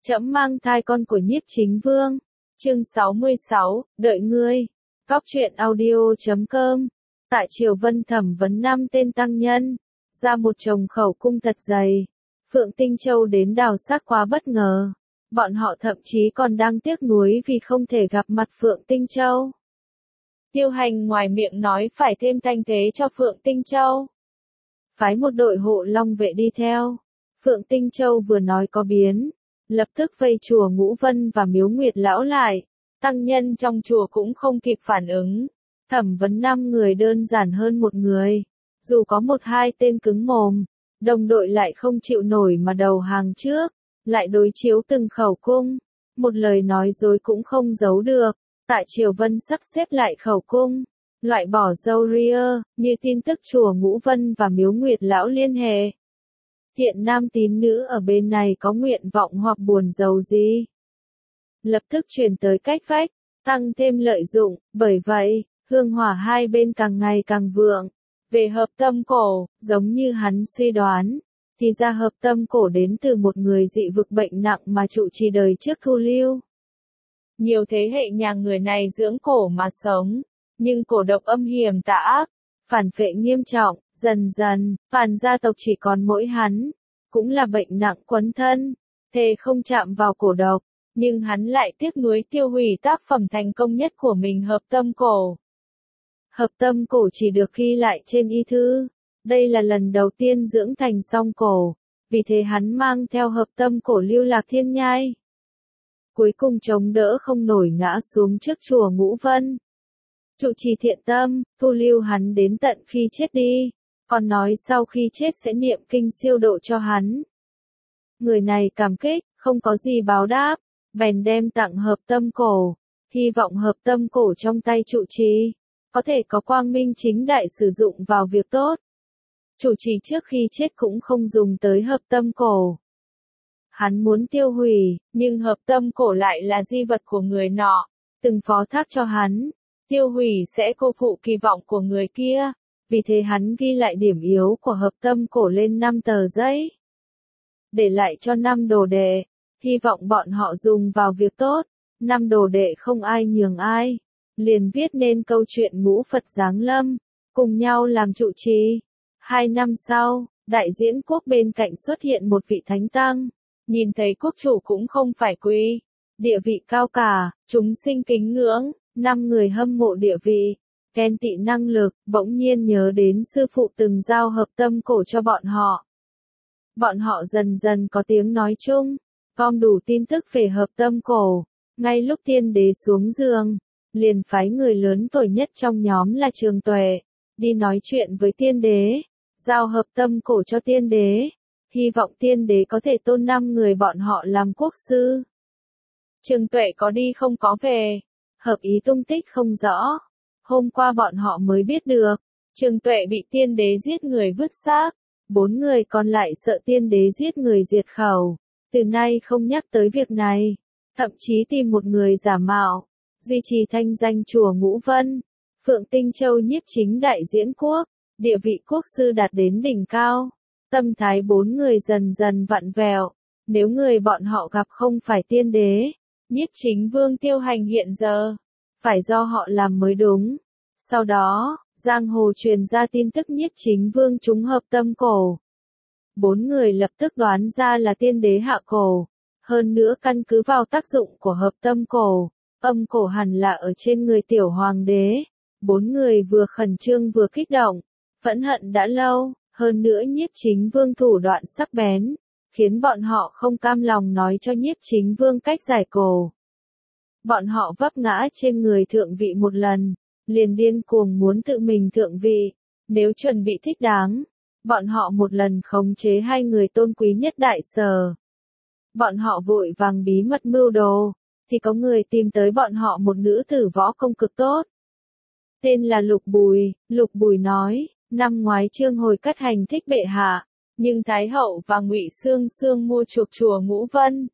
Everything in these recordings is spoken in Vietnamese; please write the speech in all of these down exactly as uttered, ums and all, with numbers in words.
Trẫm mang thai con của Nhiếp Chính Vương. Chương sáu mươi sáu, đợi ngươi. Cóc truyện audio chấm com. Tại Triều Vân thẩm vấn năm tên tăng nhân, ra một chồng khẩu cung thật dày. Phượng Tinh Châu đến đào xác quá bất ngờ. Bọn họ thậm chí còn đang tiếc nuối vì không thể gặp mặt Phượng Tinh Châu. Tiêu Hành ngoài miệng nói phải thêm thanh thế cho Phượng Tinh Châu, phái một đội hộ long vệ đi theo. Phượng Tinh Châu vừa nói có biến, lập tức vây chùa Ngũ Vân và Miếu Nguyệt Lão lại. Tăng nhân trong chùa cũng không kịp phản ứng. Thẩm vấn năm người đơn giản hơn một người. Dù có một hai tên cứng mồm, đồng đội lại không chịu nổi mà đầu hàng trước, lại đối chiếu từng khẩu cung. Một lời nói dối cũng không giấu được. Tại Triều Vân sắp xếp lại khẩu cung, loại bỏ râu ria, như tin tức chùa Ngũ Vân và Miếu Nguyệt Lão liên hệ. Thiện nam tín nữ ở bên này có nguyện vọng hoặc buồn giàu gì, lập tức truyền tới cách vách, tăng thêm lợi dụng. Bởi vậy, hương hỏa hai bên càng ngày càng vượng. Về hợp tâm cổ, giống như hắn suy đoán, thì ra hợp tâm cổ đến từ một người dị vực bệnh nặng mà trụ trì đời trước thu lưu. Nhiều thế hệ nhà người này dưỡng cổ mà sống, nhưng cổ độc âm hiểm tà ác, phản phệ nghiêm trọng. Dần dần, Phàn gia tộc chỉ còn mỗi hắn, cũng là bệnh nặng quấn thân, thề không chạm vào cổ độc, nhưng hắn lại tiếc nuối tiêu hủy tác phẩm thành công nhất của mình, hợp tâm cổ. Hợp tâm cổ chỉ được ghi lại trên y thư, đây là lần đầu tiên dưỡng thành song cổ, vì thế hắn mang theo hợp tâm cổ lưu lạc thiên nhai. Cuối cùng chống đỡ không nổi ngã xuống trước chùa Ngũ Vân. Trụ trì thiện tâm, thu lưu hắn đến tận khi chết đi, còn nói sau khi chết sẽ niệm kinh siêu độ cho hắn. Người này cảm kích, không có gì báo đáp, bèn đem tặng hợp tâm cổ, hy vọng hợp tâm cổ trong tay trụ trì có thể có quang minh chính đại sử dụng vào việc tốt. Trụ trì trước khi chết cũng không dùng tới hợp tâm cổ. Hắn muốn tiêu hủy, nhưng hợp tâm cổ lại là di vật của người nọ, từng phó thác cho hắn. Tiêu hủy sẽ cô phụ kỳ vọng của người kia, vì thế hắn ghi lại điểm yếu của hợp tâm cổ lên năm tờ giấy, để lại cho năm đồ đệ, hy vọng bọn họ dùng vào việc tốt. Năm đồ đệ không ai nhường ai, liền viết nên câu chuyện Ngũ Phật giáng lâm, cùng nhau làm trụ trì. Hai năm sau, đại diễn quốc bên cạnh xuất hiện một vị thánh tăng, nhìn thấy quốc chủ cũng không phải quý, địa vị cao cả, chúng sinh kính ngưỡng. Năm người hâm mộ địa vị, ghen tị năng lực, bỗng nhiên nhớ đến sư phụ từng giao hợp tâm cổ cho bọn họ. Bọn họ dần dần có tiếng nói chung, gom đủ tin tức về hợp tâm cổ. Ngay lúc tiên đế xuống giường, liền phái người lớn tuổi nhất trong nhóm là Trường Tuệ, đi nói chuyện với tiên đế, giao hợp tâm cổ cho tiên đế, hy vọng tiên đế có thể tôn năm người bọn họ làm quốc sư. Trường Tuệ có đi không có về. Hợp ý tung tích không rõ. Hôm qua bọn họ mới biết được, Trường Tuệ bị tiên đế giết người vứt xác. Bốn người còn lại sợ tiên đế giết người diệt khẩu, từ nay không nhắc tới việc này. Thậm chí tìm một người giả mạo, duy trì thanh danh chùa Ngũ Vân. Phượng Tinh Châu nhiếp chính đại diễn quốc, địa vị quốc sư đạt đến đỉnh cao. Tâm thái bốn người dần dần vặn vẹo. Nếu người bọn họ gặp không phải tiên đế, Nhiếp Chính Vương Tiêu Hành hiện giờ, phải do họ làm mới đúng. Sau đó, giang hồ truyền ra tin tức Nhiếp Chính Vương trúng hợp tâm cổ. Bốn người lập tức đoán ra là tiên đế hạ cổ. Hơn nữa căn cứ vào tác dụng của hợp tâm cổ, âm cổ hẳn là ở trên người tiểu hoàng đế. Bốn người vừa khẩn trương vừa kích động, phẫn hận đã lâu. Hơn nữa Nhiếp Chính Vương thủ đoạn sắc bén, khiến bọn họ không cam lòng nói cho Nhiếp Chính Vương cách giải cổ. Bọn họ vấp ngã trên người thượng vị một lần, liền điên cuồng muốn tự mình thượng vị. Nếu chuẩn bị thích đáng, bọn họ một lần khống chế hai người tôn quý nhất đại sở. Bọn họ vội vàng bí mật mưu đồ, thì có người tìm tới bọn họ một nữ tử võ công cực tốt. Tên là Lục Bùi. Lục Bùi nói, năm ngoái Trương Hồi cắt hành thích bệ hạ, nhưng Thái Hậu và Ngụy Xương Xương mua chuộc chùa Ngũ Vân,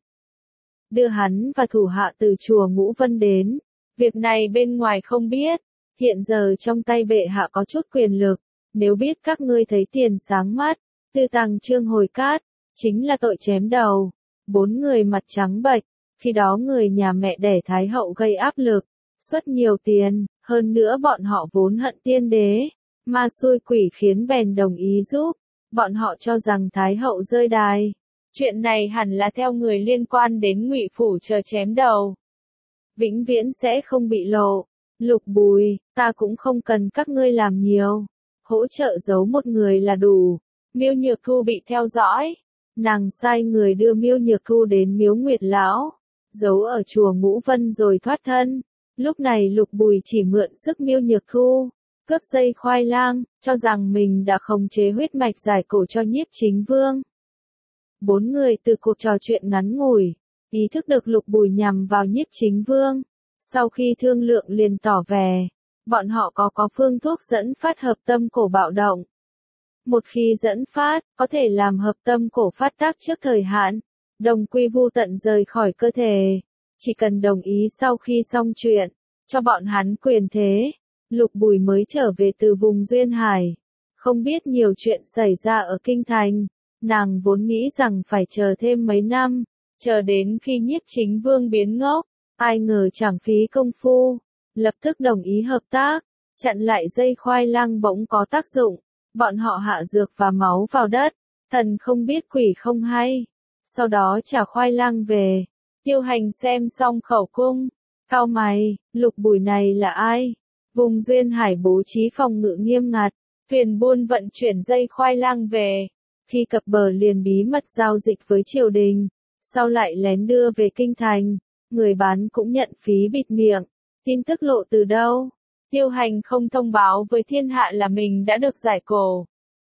đưa hắn và thủ hạ từ chùa Ngũ Vân đến. Việc này bên ngoài không biết, hiện giờ trong tay bệ hạ có chút quyền lực, nếu biết các ngươi thấy tiền sáng mắt, tư tàng Trương Hồi cát, chính là tội chém đầu. Bốn người mặt trắng bệch, khi đó người nhà mẹ đẻ Thái hậu gây áp lực, xuất nhiều tiền, hơn nữa bọn họ vốn hận tiên đế, ma xui quỷ khiến bèn đồng ý giúp, bọn họ cho rằng Thái hậu rơi đài. Chuyện này hẳn là theo người liên quan đến Ngụy phủ chờ chém đầu. Vĩnh viễn sẽ không bị lộ. Lục Bùi, ta cũng không cần các ngươi làm nhiều. Hỗ trợ giấu một người là đủ. Miêu Nhược Thu bị theo dõi. Nàng sai người đưa Miêu Nhược Thu đến Miếu Nguyệt Lão, giấu ở chùa Ngũ Vân rồi thoát thân. Lúc này Lục Bùi chỉ mượn sức Miêu Nhược Thu, cướp dây khoai lang, cho rằng mình đã khống chế huyết mạch giải cổ cho Nhiếp Chính Vương. Bốn người từ cuộc trò chuyện ngắn ngủi, ý thức được Lục Bùi nhằm vào Nhiếp Chính Vương. Sau khi thương lượng liền tỏ vẻ, bọn họ có có phương thuốc dẫn phát hợp tâm cổ bạo động. Một khi dẫn phát, có thể làm hợp tâm cổ phát tác trước thời hạn, đồng quy vu tận rời khỏi cơ thể. Chỉ cần đồng ý sau khi xong chuyện, cho bọn hắn quyền thế. Lục Bùi mới trở về từ vùng Duyên Hải. Không biết nhiều chuyện xảy ra ở Kinh Thành. Nàng vốn nghĩ rằng phải chờ thêm mấy năm, chờ đến khi Nhiếp Chính Vương biến ngốc. Ai ngờ chẳng phí công phu, lập tức đồng ý hợp tác, chặn lại dây khoai lang bỗng có tác dụng. Bọn họ hạ dược và máu vào đất, thần không biết quỷ không hay. Sau đó trả khoai lang về. Tiêu Hành xem xong khẩu cung, cau mày, Lục Bùi này là ai? Vùng Duyên Hải bố trí phòng ngự nghiêm ngặt, thuyền buôn vận chuyển dây khoai lang về. Khi cập bờ liền bí mật giao dịch với triều đình, sau lại lén đưa về Kinh Thành. Người bán cũng nhận phí bịt miệng. Tin tức lộ từ đâu? Tiêu Hành không thông báo với thiên hạ là mình đã được giải cổ.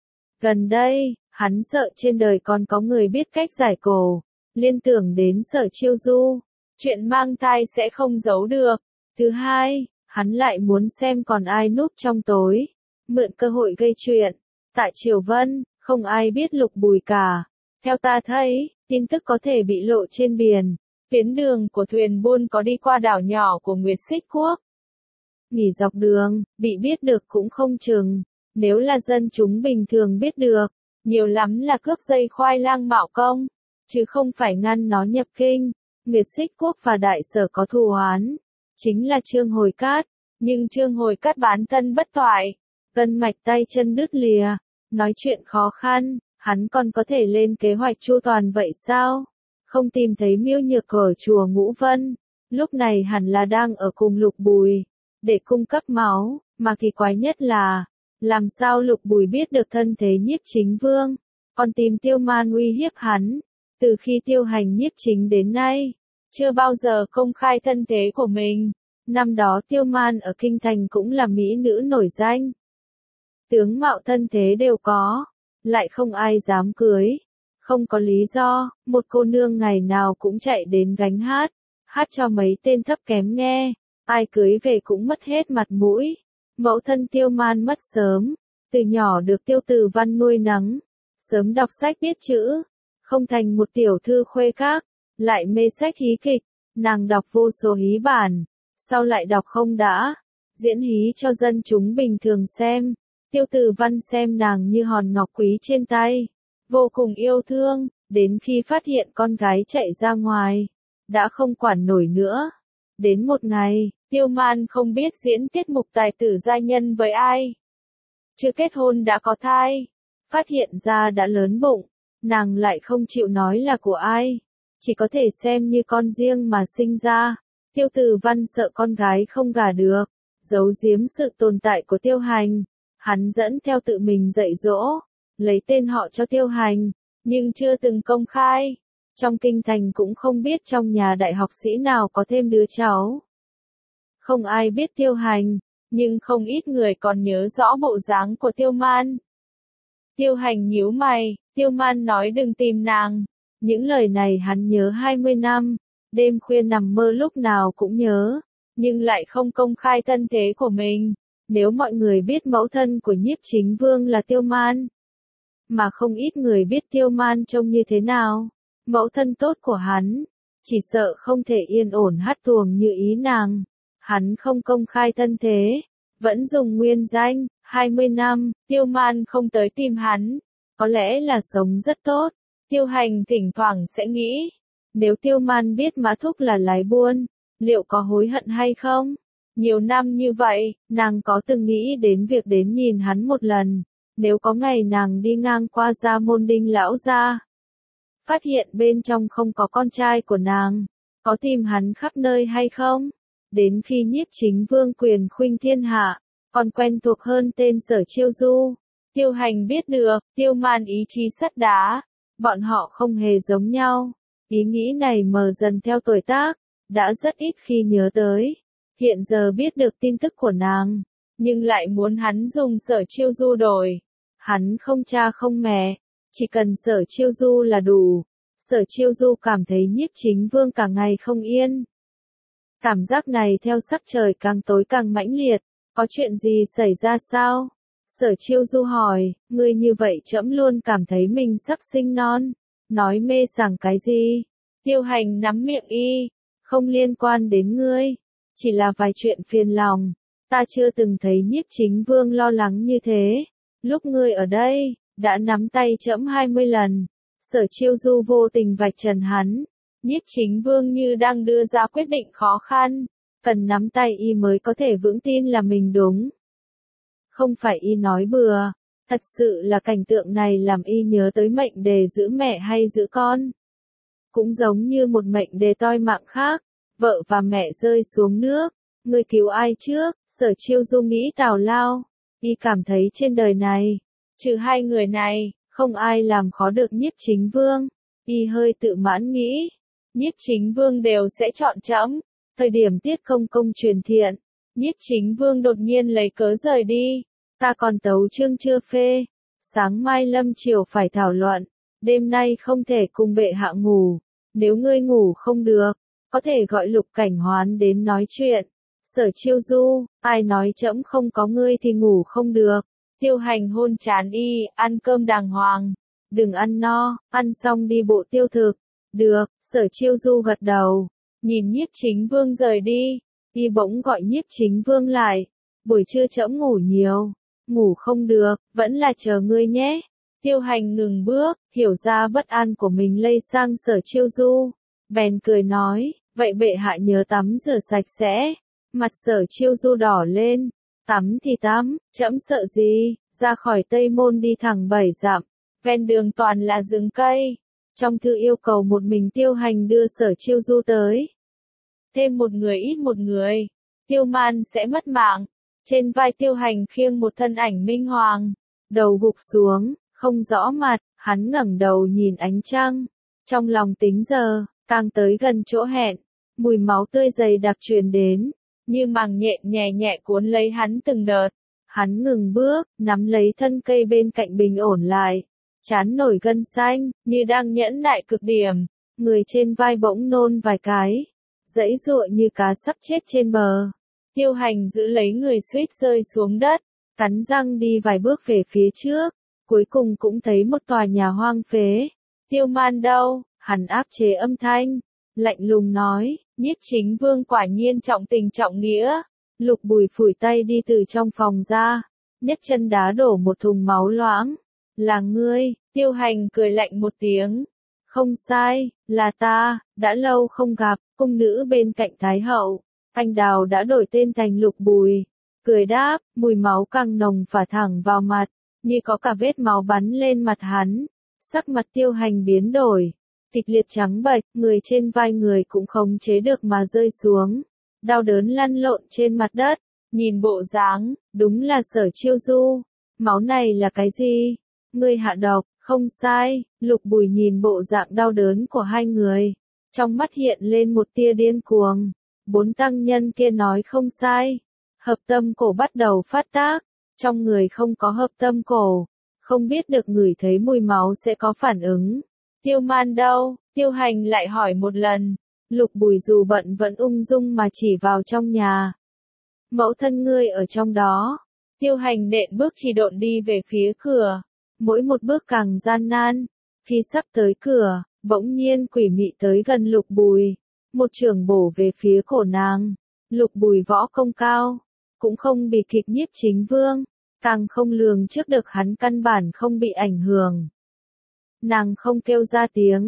Gần đây, hắn sợ trên đời còn có người biết cách giải cổ, liên tưởng đến Sở Chiêu Du. Chuyện mang thai sẽ không giấu được. Thứ hai, hắn lại muốn xem còn ai núp trong tối, mượn cơ hội gây chuyện. Tại Triều Vân, không ai biết Lục Bùi cả. Theo ta thấy, tin tức có thể bị lộ trên biển. Tuyến đường của thuyền buôn có đi qua đảo nhỏ của Nguyệt Xích Quốc. Nghỉ dọc đường, bị biết được cũng không chừng. Nếu là dân chúng bình thường biết được, nhiều lắm là cướp dây khoai lang mạo công, chứ không phải ngăn nó nhập kinh. Nguyệt Xích Quốc và Đại Sở có thù oán, chính là Trương Hồi Cát, nhưng Trương Hồi Cát bán thân bất thoại, gân mạch tay chân đứt lìa, nói chuyện khó khăn, hắn còn có thể lên kế hoạch chu toàn vậy sao? Không tìm thấy Miêu Nhược ở chùa Ngũ Vân, lúc này hẳn là đang ở cùng Lục Bùi, để cung cấp máu, mà kỳ quái nhất là, làm sao Lục Bùi biết được thân thế Nhiếp Chính Vương, còn tìm Tiêu Man uy hiếp hắn. Từ khi Tiêu Hành nhiếp chính đến nay, chưa bao giờ công khai thân thế của mình. Năm đó Tiêu Man ở Kinh Thành cũng là mỹ nữ nổi danh. Tướng mạo thân thế đều có, lại không ai dám cưới. Không có lý do, một cô nương ngày nào cũng chạy đến gánh hát, hát cho mấy tên thấp kém nghe, ai cưới về cũng mất hết mặt mũi. Mẫu thân Tiêu Man mất sớm, từ nhỏ được Tiêu Từ Văn nuôi nấng, sớm đọc sách biết chữ, không thành một tiểu thư khuê các, lại mê sách hí kịch, nàng đọc vô số hí bản, sau lại đọc không đã, diễn hí cho dân chúng bình thường xem. Tiêu Từ Văn xem nàng như hòn ngọc quý trên tay, vô cùng yêu thương, đến khi phát hiện con gái chạy ra ngoài, đã không quản nổi nữa. Đến một ngày, Tiêu Man không biết diễn tiết mục tài tử gia nhân với ai. Chưa kết hôn đã có thai, phát hiện ra đã lớn bụng, nàng lại không chịu nói là của ai, chỉ có thể xem như con riêng mà sinh ra. Tiêu Từ Văn sợ con gái không gả được, giấu giếm sự tồn tại của Tiêu Hành, hắn dẫn theo tự mình dạy dỗ, lấy tên họ cho Tiêu Hành, nhưng chưa từng công khai. Trong kinh thành cũng không biết trong nhà đại học sĩ nào có thêm đứa cháu. Không ai biết Tiêu Hành, nhưng không ít người còn nhớ rõ bộ dáng của Tiêu Man. Tiêu Hành nhíu mày, Tiêu Man nói đừng tìm nàng. Những lời này hắn nhớ hai mươi năm, đêm khuya nằm mơ lúc nào cũng nhớ, nhưng lại không công khai thân thế của mình. Nếu mọi người biết mẫu thân của Nhiếp Chính Vương là Tiêu Man, mà không ít người biết Tiêu Man trông như thế nào, mẫu thân tốt của hắn, chỉ sợ không thể yên ổn hát tuồng như ý nàng. Hắn không công khai thân thế, vẫn dùng nguyên danh. Hai mươi năm, Tiêu Man không tới tìm hắn, có lẽ là sống rất tốt. Tiêu Hành thỉnh thoảng sẽ nghĩ, Nếu Tiêu Man biết Mã Thúc là lái buôn, liệu có hối hận hay không? Nhiều năm như vậy, nàng có từng nghĩ đến việc đến nhìn hắn một lần, nếu có ngày nàng đi ngang qua gia môn Đinh lão gia, phát hiện bên trong không có con trai của nàng, có tìm hắn khắp nơi hay không? Đến khi Nhiếp Chính Vương quyền khuynh thiên hạ, còn quen thuộc hơn tên Sở Chiêu Du. Tiêu Hành biết được, Tiêu Man ý chí sắt đá, bọn họ không hề giống nhau. Ý nghĩ này mờ dần theo tuổi tác, đã rất ít khi nhớ tới. Hiện giờ biết được tin tức của nàng, nhưng lại muốn hắn dùng Sở Chiêu Du đổi. Hắn không cha không mẹ, chỉ cần Sở Chiêu Du là đủ. Sở Chiêu Du cảm thấy Nhiếp Chính Vương cả ngày không yên. Cảm giác này theo sắc trời càng tối càng mãnh liệt, có chuyện gì xảy ra sao? Sở Chiêu Du hỏi, ngươi như vậy trẫm luôn cảm thấy mình sắp sinh non, nói mê sảng cái gì? Tiêu Hành nắm miệng y, không liên quan đến ngươi, chỉ là vài chuyện phiền lòng, ta chưa từng thấy Nhiếp Chính Vương lo lắng như thế, lúc ngươi ở đây, đã nắm tay trẫm hai mươi lần. Sở Chiêu Du vô tình vạch trần hắn, Nhiếp Chính Vương như đang đưa ra quyết định khó khăn, cần nắm tay y mới có thể vững tin là mình đúng. Không phải y nói bừa, thật sự là cảnh tượng này làm y nhớ tới mệnh đề giữ mẹ hay giữ con. Cũng giống như một mệnh đề toi mạng khác, vợ và mẹ rơi xuống nước, người cứu ai trước? Sở Chiêu Du nghĩ tào lao, y cảm thấy trên đời này, trừ hai người này, không ai làm khó được Nhiếp Chính Vương. Y hơi tự mãn nghĩ, Nhiếp Chính Vương đều sẽ chọn trẫm. Thời điểm Tiết Công Công truyền thiện, Nhiếp Chính Vương đột nhiên lấy cớ rời đi, ta còn tấu chương chưa phê, sáng mai lâm chiều phải thảo luận, đêm nay không thể cùng bệ hạ ngủ, nếu ngươi ngủ không được, có thể gọi Lục Cảnh Hoán đến nói chuyện. Sở Chiêu Du, ai nói trẫm không có ngươi thì ngủ không được. Tiêu Hành hôn trán y, ăn cơm đàng hoàng, đừng ăn no, ăn xong đi bộ tiêu thực. Được, Sở Chiêu Du gật đầu, nhìn Nhiếp Chính Vương rời đi, y bỗng gọi Nhiếp Chính Vương lại, buổi trưa trẫm ngủ nhiều, ngủ không được, vẫn là chờ ngươi nhé. Tiêu Hành ngừng bước, hiểu ra bất an của mình lây sang Sở Chiêu Du, bèn cười nói, vậy bệ hạ nhớ tắm rửa sạch sẽ. Mặt Sở Chiêu Du đỏ lên, tắm thì tắm, trẫm sợ gì? Ra khỏi Tây Môn đi thẳng bảy dặm, ven đường toàn là rừng cây. Trong thư yêu cầu một mình Tiêu Hành đưa Sở Chiêu Du tới. Thêm một người ít một người, Tiêu Man sẽ mất mạng. Trên vai Tiêu Hành khiêng một thân ảnh minh hoàng, đầu gục xuống, không rõ mặt, hắn ngẩng đầu nhìn ánh trăng. Trong lòng tính giờ, càng tới gần chỗ hẹn, mùi máu tươi dày đặc truyền đến, như màng nhện nhẹ nhẹ cuốn lấy hắn từng đợt. Hắn ngừng bước, nắm lấy thân cây bên cạnh bình ổn lại, trán nổi gân xanh, như đang nhẫn nại cực điểm. Người trên vai bỗng nôn vài cái, giãy giụa như cá sắp chết trên bờ. Tiêu Hành giữ lấy người suýt rơi xuống đất, cắn răng đi vài bước về phía trước, cuối cùng cũng thấy một tòa nhà hoang phế. Tiêu Man đâu? Hắn áp chế âm thanh, lạnh lùng nói, Nhiếp Chính Vương quả nhiên trọng tình trọng nghĩa. Lục Bùi phủi tay đi từ trong phòng ra, nhấc chân đá đổ một thùng máu loãng. Là ngươi? Tiêu Hành cười lạnh một tiếng. Không sai, là ta, đã lâu không gặp, cung nữ bên cạnh Thái Hậu. Anh Đào đã đổi tên thành Lục Bùi. Cười đáp, mùi máu càng nồng phả thẳng vào mặt, như có cả vết máu bắn lên mặt hắn. Sắc mặt Tiêu Hành biến đổi, kịch liệt trắng bệch, người trên vai người cũng không chế được mà rơi xuống. Đau đớn lăn lộn trên mặt đất, nhìn bộ dáng, đúng là Sở Chiêu Du. Máu này là cái gì? Ngươi hạ độc, không sai. Lục Bùi nhìn bộ dạng đau đớn của hai người, trong mắt hiện lên một tia điên cuồng. Bốn tăng nhân kia nói không sai. Hợp tâm cổ bắt đầu phát tác, trong người không có hợp tâm cổ, không biết được ngửi thấy mùi máu sẽ có phản ứng. Tiêu Man đâu? Tiêu Hành lại hỏi một lần. Lục Bùi dù bận vẫn ung dung mà chỉ vào trong nhà. Mẫu thân ngươi ở trong đó. Tiêu Hành nện bước chỉ độn đi về phía cửa, mỗi một bước càng gian nan. Khi sắp tới cửa, bỗng nhiên quỷ mị tới gần Lục Bùi, một chưởng bổ về phía cổ nàng. Lục Bùi võ công cao, cũng không bị kịp Nhiếp Chính Vương, càng không lường trước được hắn căn bản không bị ảnh hưởng. Nàng không kêu ra tiếng,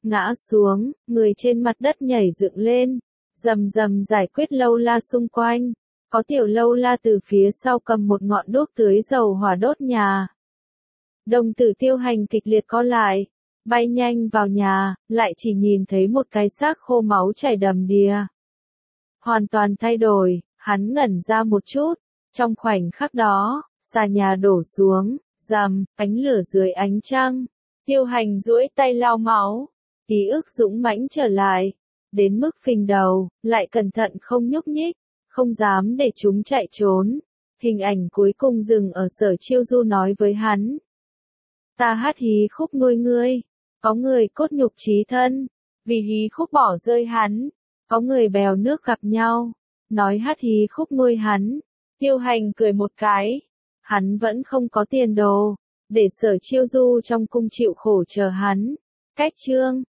ngã xuống, người trên mặt đất nhảy dựng lên, rầm rầm giải quyết lâu la xung quanh. Có tiểu lâu la từ phía sau cầm một ngọn đuốc tưới dầu hỏa đốt nhà. Đồng tử Tiêu Hành kịch liệt co lại, bay nhanh vào nhà, lại chỉ nhìn thấy một cái xác khô máu chảy đầm đìa. Hoàn toàn thay đổi, hắn ngẩn ra một chút, trong khoảnh khắc đó, xà nhà đổ xuống, rầm, ánh lửa dưới ánh trăng. Tiêu Hành duỗi tay lau máu, ký ức dũng mãnh trở lại, đến mức phình đầu, lại cẩn thận không nhúc nhích, không dám để chúng chạy trốn. Hình ảnh cuối cùng dừng ở Sở Chiêu Du nói với hắn. Ta hát hí khúc nuôi ngươi, có người cốt nhục chí thân, vì hí khúc bỏ rơi hắn, có người bèo nước gặp nhau, nói hát hí khúc nuôi hắn. Tiêu Hành cười một cái, hắn vẫn không có tiền đồ, để Sở Chiêu Du trong cung chịu khổ chờ hắn. Cách chương